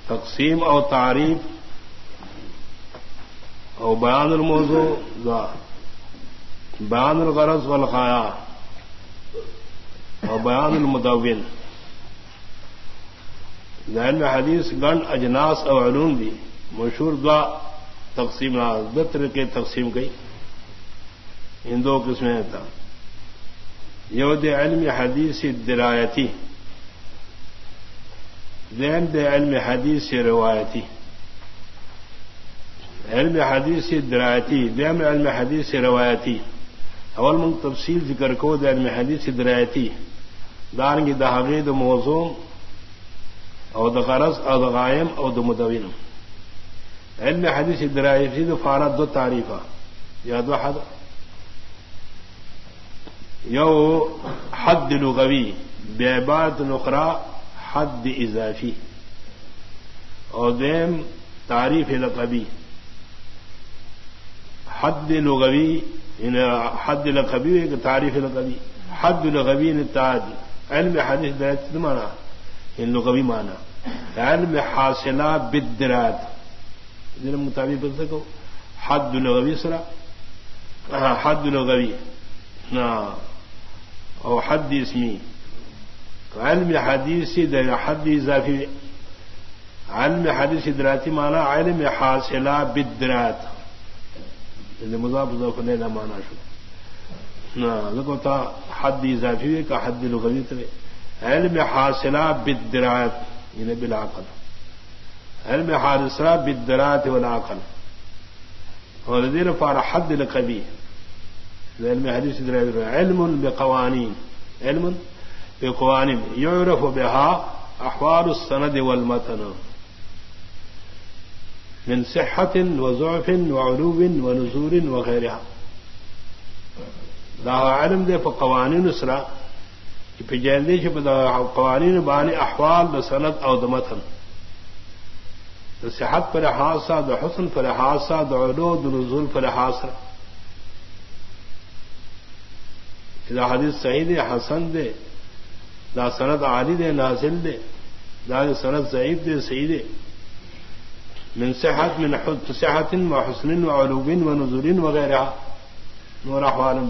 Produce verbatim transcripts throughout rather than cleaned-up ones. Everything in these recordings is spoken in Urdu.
تقسیم او تعریف او بیان الموضوع دا بیان الغرض والغایا او بیان المدون علم حدیث گن اجناس او علوم دی مشہور دعا تقسیم دو طریقے تقسیم گئی ان دو قسمیں تھا یود علم حدیث درایتی ذہن دے علم حدیث روایتی علم حدیث درایتی دیم علم حدیث روایتی اول من تفصیل ذکر کو دے علم حدیث درایتی دارنگی دہغید موضوع او د غرض او د غائم او د مدون علم حدیث درایتی دو فارد دو تعریفہ یا دو حد یو حد لغوی بعبارت الاخرى حد اضافی اور دیم تعریف لقبی حد لغوی حد لقبی تعریف لقبی حد لغوی نتاج علم حدیث درایتی مانا ان لغوی مانا علم حاصلہ بالدرایت جن مطابق بول سکو حد لغوی سرا حد لغوی او حد اسمی علم حدیث در حد اضافی علم حدیث درایتی مانا علم حاصلہ بالدرایت مضاف مضاف الیہ مانا شو نہ تا حد اضافی کا حد لغوی تھے علم حاصلہ بالدرایت یعنی بالعقل علم حاصلہ بالدرایت والعقل اور دیر فار حد لقبی علم حدیث درایت علم بقوانین علم بقوانین يعرف بها احوال السند والمتن من صحة وضعف وعلو ونزول وغيرها دا علم دے فقوانین اسرا پہ جیندے قوانین بانی احوال دا سند او دا متن دا صحت پر حاصہ دا حسن پر حاصہ دا علو دا نزول پر حاصہ دا حدیث صحیح دے حسن دے دا سند عالی دے نازل دے دا سند ضعیف دے صحیح دے من صحت من صحت وحسن وعلو ونزول وغیرها نور احوال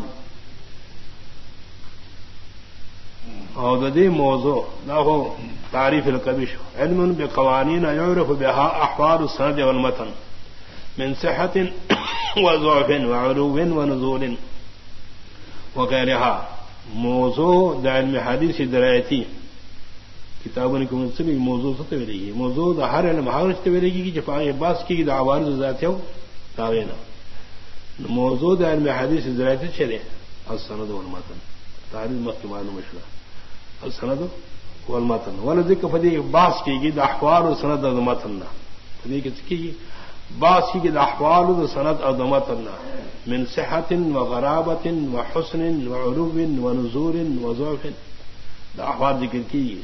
اور دے موضوع نہ ہو تعریف القبیش علم بقوانین يعرف بها احوال السند والمتن من صحة وضعف وعلو ونزول وغیرها موضوع دا علم حدیث درایتی کتابوں کو منسوب موضوع سے تو لگی موضوع دا ہر علم حاصل سے لگی کہ جفائے باس کی دا عوارض ذات ہو تاوینا موضوع دا علم حدیث درایتی چلے السند والمتن تعریف مخکمہ مشورہ السند والمتن ولا ذکر فدی باس کی دا احوال والسند والمتن فدی کی باس کی دا احوال والسند والمتن من صحة وغرابة وحسن وعلو ونزول وضعف دا احوال ذکر کی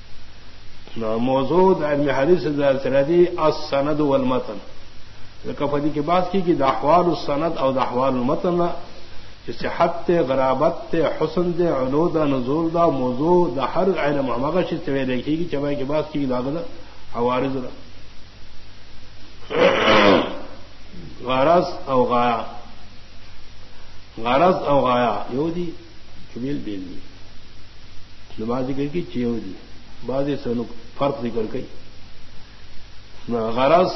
موضوع علم حدیث درایتی السند والمتن کفدی کے بعد کی دا احوال السند او دا احوال المتن صحت غرابت حسن دے علو دا نزول دا موضوع دا ہر علم مغش طویل لکھی گی چبائی کے بعد کی داغ دا عوارض غرض او غایا غرض او غایا یو دی کبیل بیل دی نماز ذکر کی چیو دی بعض سنو فرق ذکر گئی غرض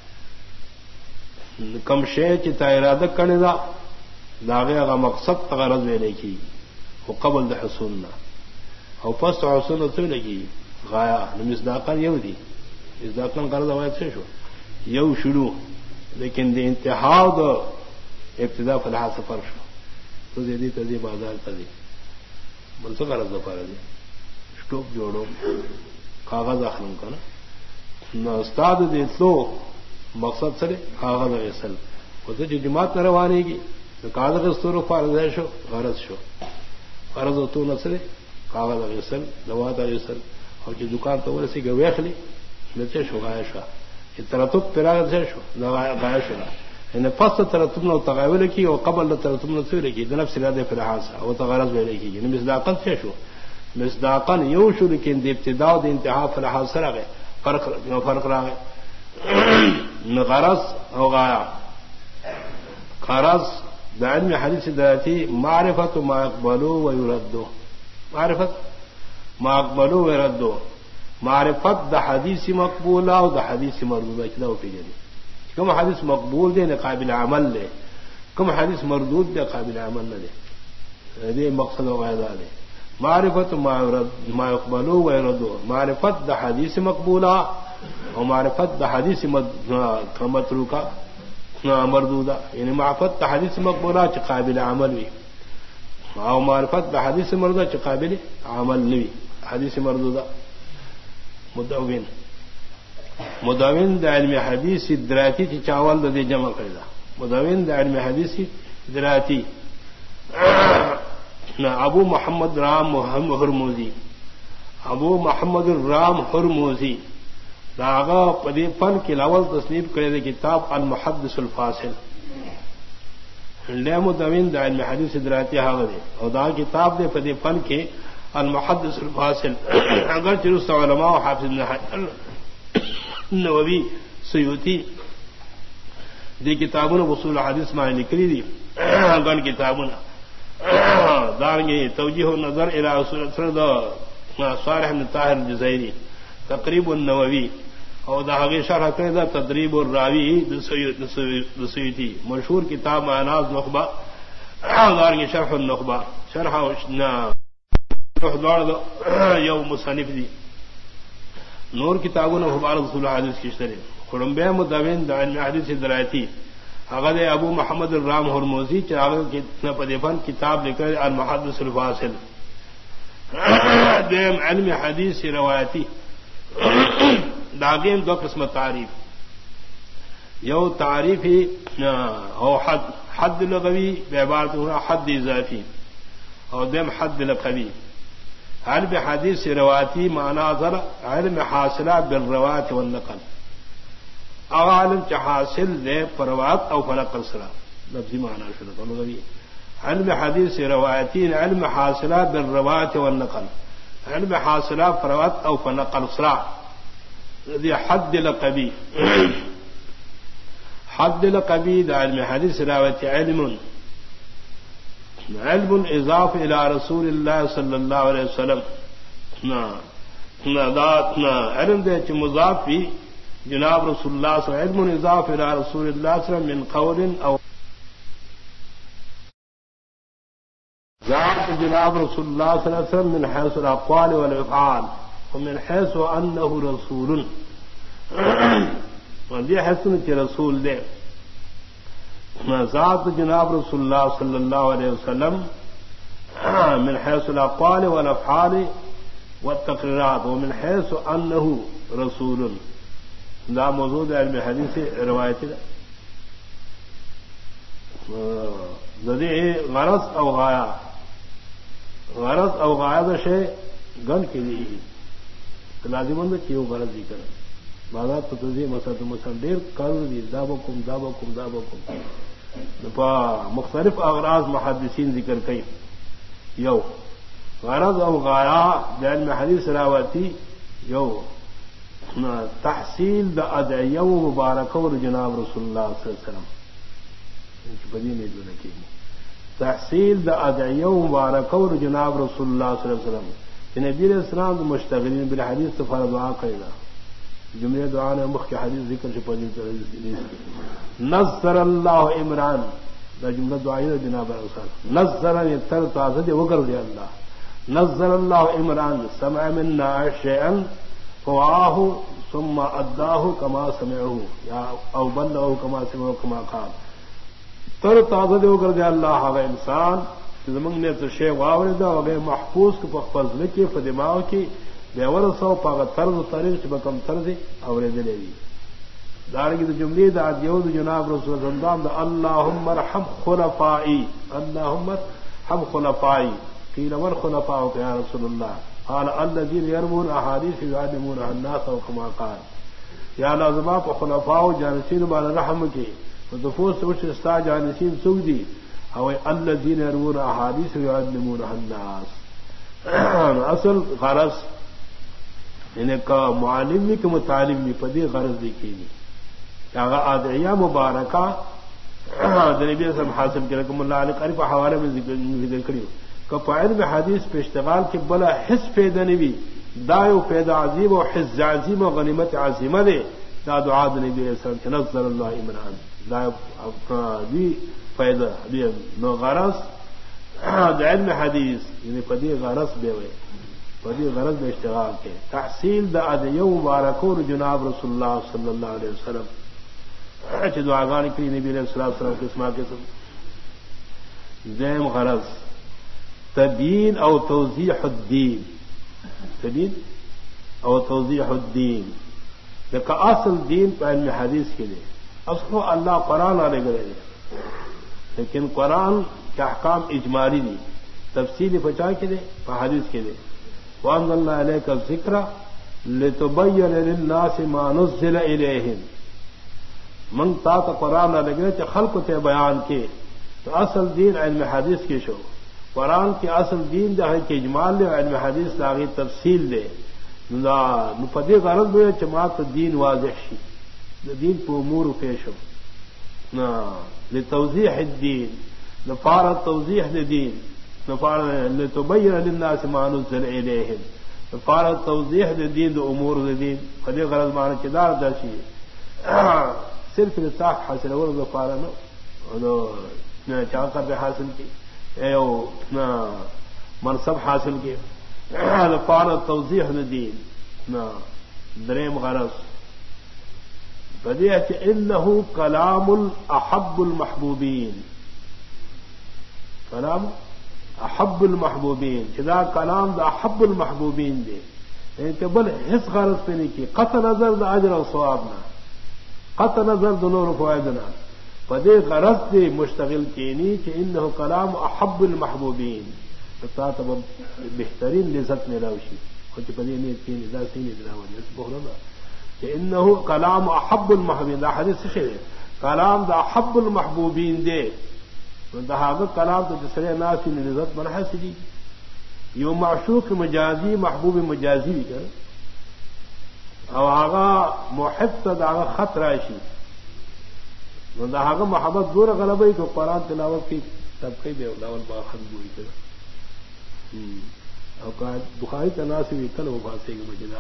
کم شے چتا ارادہ کرنے دا داغے اگا مقصد غرض میں لکھی وہ قبل دا حصولنا او پس حصول تو لگی غایا مصداقن یو دی مصداقن غرض اوائد سے شو یو شروع لیکن دی انتہا دا ابتدا فلحا سفر شو تو زیدی تزی بازار تزی بل سو غرض دا پارا دی شٹوپ جوڑو کاغذ اخرم کنا استاد دیتلو مقصد سرے کاغذ غیصل وہ تو جماعت نروانے گی کاغذ استور فارض ہے شو غرض شو غرض تو نسرے کاغذ غیصل دوات غیصل اور جو دکان تو ورسی گویخ لی نچے شو غایہ شو یہ ترتب پراغت سے شو غایہ شو یعنی پس ترتب نو تغاول کی اور قبل ترتب نو سوی لکی دنفس ارادہ فلحاص او تغرض بے لکی یعنی مصداقن سے شو مصداقن یو شو لیکن دی ابتداء دی انتہا فلحاص رہ گئے فرق فرق رہا ہے غرض ہو گیا غرض دائن میں حدیث دراتی معرفت ما اقبلو و یردو معرفت ما اقبلو و یردو معرفت دا حدیث مقبولہ و دا حدیث مردودہ کدا ہو پی جانی کم حدیث مقبول دے نہ قابل عمل دے کم حدیث مردود دے قابل عمل نہ دے دے مقصد و غیدہ دے معرفت ما اقبلو و یردو معرفت دا حدیث مقبولہ اور معرفت دا حدیث متروکہ مردودہ یعنی معرفت دا حدیث مقبولہ چ قابل عمل وی اور معرفت دا حدیث مردودہ چ قابل عمل نوی حدیث مردودہ مدون مدون دا علم حدیث دراتی چ چاول دا دے جمع کردہ مدون دا علم حدیث دراتی ابو محمد رام ہرموزی ابو محمد الرام ہرموزی داغا پدی فن کے لاول تصنیف کرے دے کتاب المحدث الفاصل لے مدون دا علم حدیث دراتی حاغ دے اور دا کتاب دے پدی فن کے المحدث الفاصل اگر چرست علماء و حافظ نووی سیوطی دی کتابوں نے اصول حدیث میں نکلی دی گن کتابوں دارنگی توجیہ نظر الى اصول صالح بن طاہر الجزائری تقریب النووی اور داغی شرح کرے تدریب الراوی سیوطی مشہور کتاب معناز نخبہ دارنگی شرح النخبہ شرح یو مصنف دی نور کتابوں نے حبار رسول حدیث کی شرح خرمبے مدون دا علم حدیث درایتی اگر ابو محمد الرام ہرموزی چراغ پدیفن کتاب لکھ کر المحدث الفاصل دیم علم حدیث روایتی داغیم دو قسم تعریف یو تعریفی او حد حد لغوی بعبارت حد اضافی اور دیم حد لقوی علم حدیث روایتی معنی ذرا علم حاصلہ بالروایت والنقل عالم حاصل دے پروات او فنقل سرا لفظی معنی شروع لغوی علم حدیث روایتی علم حاصلہ بالروایت والنقل علم حاصلہ پروات او فنقل سرا ذی حد لقبی حد لقبی دا علم حدیث روایتی علم علم اضاف الى رسول اللہ صلی اللہ علیہ وسلم علم دے چ مضاف بھی جناب رسول اللہ صلی اللہ علیہ وسلم علم اضاف الى رسول اللہ صلی اللہ علیہ وسلم من قول او ذات جناب رسول اللہ صلی اللہ علیہ وسلم من حيث الاقوال والافعال ومن حيث انه رسول ودی حسن کے رسول دے ذات جناب رسول اللہ صلی اللہ علیہ وسلم من حيث الاقوال والافعال والتقريرات ومن حيث انه رسول لا موجود علم حدیث روایتی ذی غرض او غایا غرض او غایا شے گن کے لیے لازمند کیوں غرض ذکر بازار تو تجھے مسد مسن دیر کر دی دابکم دابکم دابکم مختلف اغراض محدثین ذکر کئی یو غرض او غایا علم حدیث روایتی یو تحصیل دا ادعیہ مبارکہ اور جناب رسول اللہ صلی اللہ علیہ وسلم تحصیل دا ادعیہ مبارکہ اور جناب رسول اللہ صلی اللہ علیہ وسلم نبی علیہ السلام مشتغلین بالحدیث تفار دعا قیدہ جملے دعا نے مخ کے حدیث ذکر سے پڑھی نظر اللہ عمران دا جملہ دعائی دا جناب رسول نظر تر تازد وگر دے اللہ نظر اللہ عمران سمع منا شیئا فواه ثم اداه كما سمعه یا او بلغه كما سمعه كما قال تر تازه دیو کر دے اللہ ہے انسان زمن نے تو شے واورے دا وغیر محفوظ کو پخپز لکی فدماغ کی بیور سو پاگ طرز طریق چ بکم طرز اورے دے دی دارنگی تو جملے دا دیو جناب رسول اللہ دا اللهم ارحم خلفائی اللهم ارحم خلفائی قیل من خلفاؤک یا رسول اللہ قال الذين يرمون احاديث يعلمونها الناس وكما قال یا لازمہ کو خلفاء جانشین بال رحم کی دفوس وچ استا جانشین سودی او الذين يرمون احاديث يعلمونها الناس اصل غرض انہیں کا معلم بھی کہ متعلم بھی پدی غرض دیکھی گی کیا آدیا مبارکہ نبی صاحب حاصل کے رقم اللہ علیہ قریب حوالے میں ذکر کری کہ فائد میں حدیث پہ اشتغال کے بلا حس پیدا نبی دایو پیدا عظیم و حس عظیم و غنیمت عظیمہ دے دا دعا نبی علیہ السلام کے نظر اللہ عمران دایو دی فائدہ دی نو غرض علم حدیث یعنی پدی غرض بے ہوئے پدی غرض میں اشتغال کے تحصیل دا ادیو مبارکور جناب رسول اللہ صلی اللہ علیہ وسلم دعاگان کی نبی علیہ الصلوۃ والسلام کے اسما کے سب ذم غرض تبیین او توضیح الدین تبیین او توضیح الدین کہ اصل دین پہ علم حدیث کے لیے اصل اللہ قرآن والے گئے لیکن قرآن کے احکام اجمالی دی تفصیلی بچا کے دے حدیث کے دے وانزلنا الیک الذکر لتبین للناس ما نزل الیہم من تا تو قرآن لگے کہ خلق تے بیان کے تو اصل دین علم حدیث کی شو قرآن کی اصل دین جو ہے کہ اجمال دے علم حدیث لاغی تفصیل دے نفدی غرض ہوئے جماعت دین واضح شی دین کو امور پیش ہو لتوضیح الدین نفار توضیح دین نفار لتبین للناس ما نزل الیہم نفار توضیح دین امور دین فدی غرض معنی چدار داشی صرف نصاح حاصل ہو پارا نو چاقہ پہ حاصل کی منصب حاصل کی پارا توضیح دین نہ دریم غرض بدیہ انہ کلام الاحب المحبوبین کلام احب المحبوبین چدا کلام دا احب المحبوبین دے کہ بل حس غرض پہ نہیں کی قطع نظر دا اجر و ثواب نہ قطع نظر دونوں فوائدنا پدے غرض دے مشتغل کینی کہ انہو کلام احب المحبوبین تب بہترین لذت میں روشی کچھ پدے نیت کی ندا سی نیت راوی اس بہلا نا کہ انہو کلام احب المحبوبین دا حدیث سے کلام دا احب المحبوبین دے دا کلام تو جسرے ناسی نے لذت بنا حاصلی یو معشوق مجازی محبوب مجازی بھی کر او آغا محب تا دا آغا خط راشی دا آغا محبت دور غلبی کو قرآن تلاوت کی طبقی بے اولاول با خط بوئی کر او کہا بخاری تناسی بھی کل وہ باسے گا مجھے دا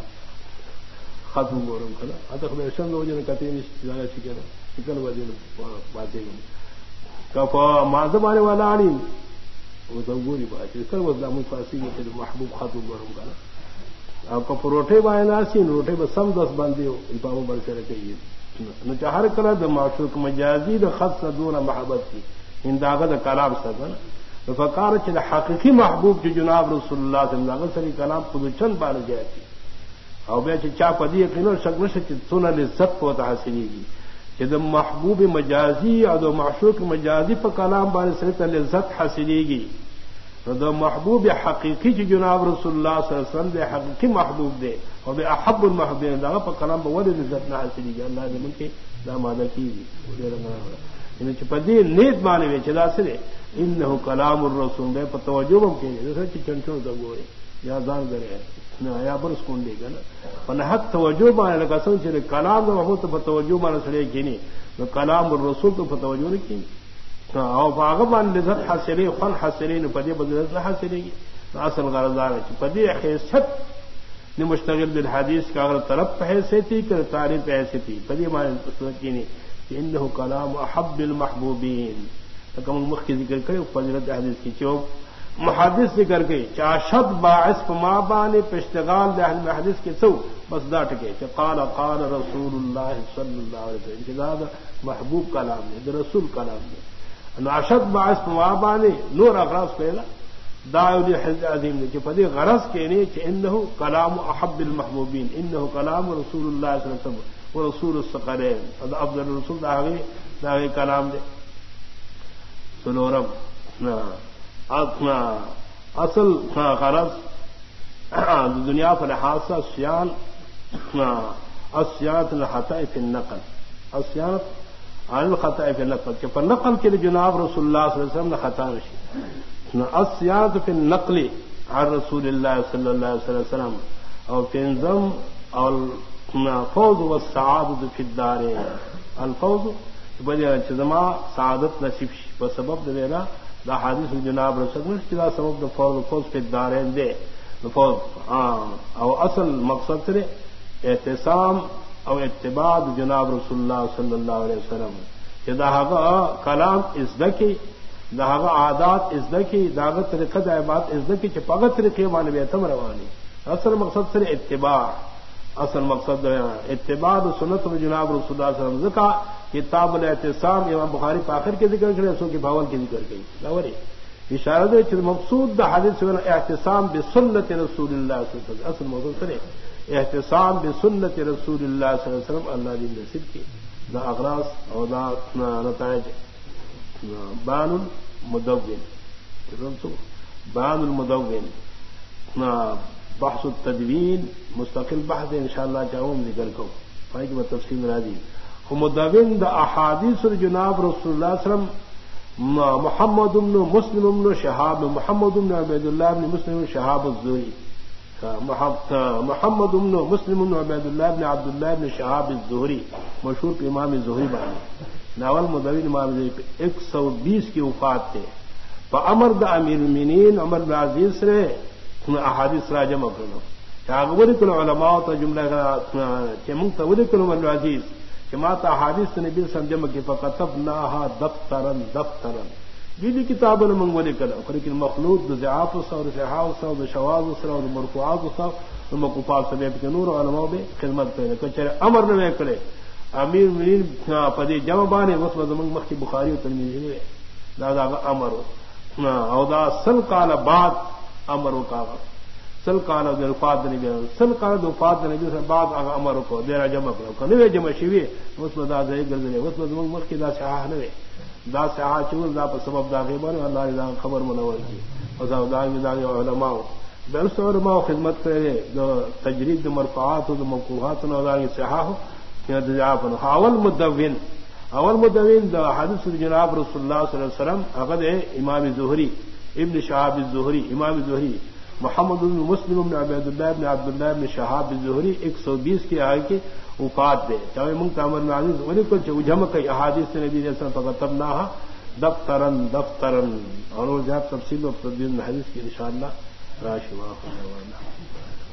خط مورم کلا اتا خبر شنگ ہو جانا کہتے ہیں جانا شکر کل وہ جانا باسے گا کفا مازم آنے والا آنی وہ تو گوری بات کل وہ دامن فاسی گا کہ محبوب خط مورم کلا آپ کا پروٹے بائے ناسی روٹے بس سم دس باندھے ہو امام بڑھ سے رکھیے نہ چہر کلا دا معشوق مجازی دا خط سا دون محبت کی انداغ دا کلام سا نا فکار چل حقیقی محبوب جو جناب رسول اللہ صلی اللہ علیہ وسلم کلام خود چند بار جاتی او بیا چ چا پدی یقینا شکل چ سن لذت کو حاصلی گی کہ دا محبوب مجازی اور دا معشوق مجازی پر کلام بار سے لذت حاصلی گی دو محبوب حقیقی جو جناب رسول اللہ صلی اللہ علیہ وسلم دے حقیقی محبوب دے اور بے احب المحبوبین دا پر کلام بولی عزت نہ حاصلی گی اللہ نے من کے دا مادہ کی انہیں چپدی نیت مانے میں چلا سرے انہو کلام الرسول دے پر توجہ ہم کہنے جیسا چی چنچوں دا گورے یا دان کرے یا برس کون دے گا نا پر حق توجہ مانے لگا سن چلے کلام دا محبوب تو پر توجہ مانے سرے کہنی کلام الرسول تو پر توجہ نہیں کہنی او باغبان لذت حاصلی خن حاصلی نو پدی بدلت نہ حاصلی اصل غرضدار ہے پدی حیثیت نے مشتغل بالحدیث کا اگر طرف حیثیتی کہ تعریف حیثیتی پدی معنی سنی کہ انه کلام احب المحبوبین کم مخ کی ذکر کرے فضیلت حدیث کی چوک محدث ذکر گئی چاشد باعث ما بانے اشتغال دے اہل حدیث کے سو بس دا ٹکے کہ قال قال رسول اللہ صلی اللہ علیہ وسلم محبوب کلام ہے رسول کلام ہے اشد باعث موابانے نور اغراض پہلا داعی حج عظیم نے کہ پدی غرض کے نے کہ انه کلام احب المحبوبین انه کلام رسول اللہ صلی اللہ علیہ وسلم و رسول الثقلین افضل الرسول داغی داغی کلام دے سنورم اتنا اصل غرض دنیا پر حادثہ سیان السیانت الخطأ فی النقل السیانت عن الخطأ فی النقل کہ پر نقل کے جناب رسول اللہ صلی اللہ علیہ وسلم نے خطا نشی السیانت فی النقل عن رسول اللہ صلی اللہ علیہ وسلم اور پنزم اور فوز و سعادت فی الدارین الفوز بجے چزما سعادت نصیب پر سبب دینا دا حدیث جناب رسول اللہ سبب دا فوز فوز فی الدارین دے فوز او اصل مقصد سے احتسام او اتباع جناب رسول اللہ صلی اللہ علیہ وسلم کہ داغا کلام ازدکی داغا عادات ازدکی داغت طریقہ عبادت ازدکی چپاغت طریقے مانے بیتم روانی اصل مقصد سے اتباع اصل مقصد اتباع سنت جناب رسول اللہ صلی اللہ علیہ وسلم کا کتاب الاعتصام امام بخاری پاخر کے ذکر کرے سو کی بھاول کی ذکر گئی لاوری اشارہ دے چھ مقصود دا حدیث میں اعتصام بسنت رسول اللہ صلی اللہ علیہ وسلم اصل مقصد سے احتسام بسنت رسول اللہ صلی اللہ علیہ وسلم اللہ دین نصیب کی دا اغراض اور دا نتائج بان المدون بان المدون بحث التدوین مستقل بحث انشاءاللہ چاہوں ذکر کو بھائی کہ میں تفصیل راضی مدون دا احادیث جناب رسول اللہ صلی اللہ علیہ وسلم محمد بن مسلم بن شہاب محمد بن عبید اللہ بن مسلم شہاب الزہری محمد بن مسلم بن عبید اللہ بن عبد اللہ بن شہاب الزہری مشہور امام زہری بانی ناول مدون امام زہری ایک سو بیس کی وفات تھے امر دا امیر المؤمنین عمر بن عزیز سے احادیث را جمع کرنا چاغوری کل علماء تا جملہ چمنگتا ولی کل عمر بن عزیز چماتا احادیث نبی صلی اللہ علیہ وسلم جمع کی فکتبناها دفترا دفترا بیدی کتابوں نے منگولی کلا لیکن مخلوط دا ضعاف سا اور صحاو سا اور شواز سا اور مرفوعات سا اور مقفات سا بیت کے نور علماء بے خدمت کرنے کچھر امر نے کرے امیر منین پدی جمع بانے وصف زمان مخی بخاری و ترمیزی نے دادا امر او دا سل قال بعد امر کا سل قال وفات نبی سل قال وفات نبی سے بعد امر کو دیرا جمع کرو نوے جمع شوی اس میں دا زئی گردنے اس میں زمان مخی دا صحاح نوے دا صحاح چون دا پر سبب دا غیبان اللہ دا خبر منور کی اور دا دا علماء بلس علماء خدمت کرے تجرید مرفوعات و موقوفات و دا صحاح اول مدون اول مدون دا حدیث جناب رسول اللہ صلی اللہ علیہ وسلم اغد امام زہری ابن شہاب الزہری امام زہری محمد بن مسلم بن عبید اللہ بن عبد اللہ بن شہاب الزہری ایک سو بیس کی آئے کے وفات دے چاہے منگ تعمر میں عزیز ولی کل چھو جمع کئی احادیث نبی علیہ السلام فقطبناها دفترن دفترن اور وہ جہاں تفصیل و تدبیر حدیث کی انشاءاللہ راشی واقع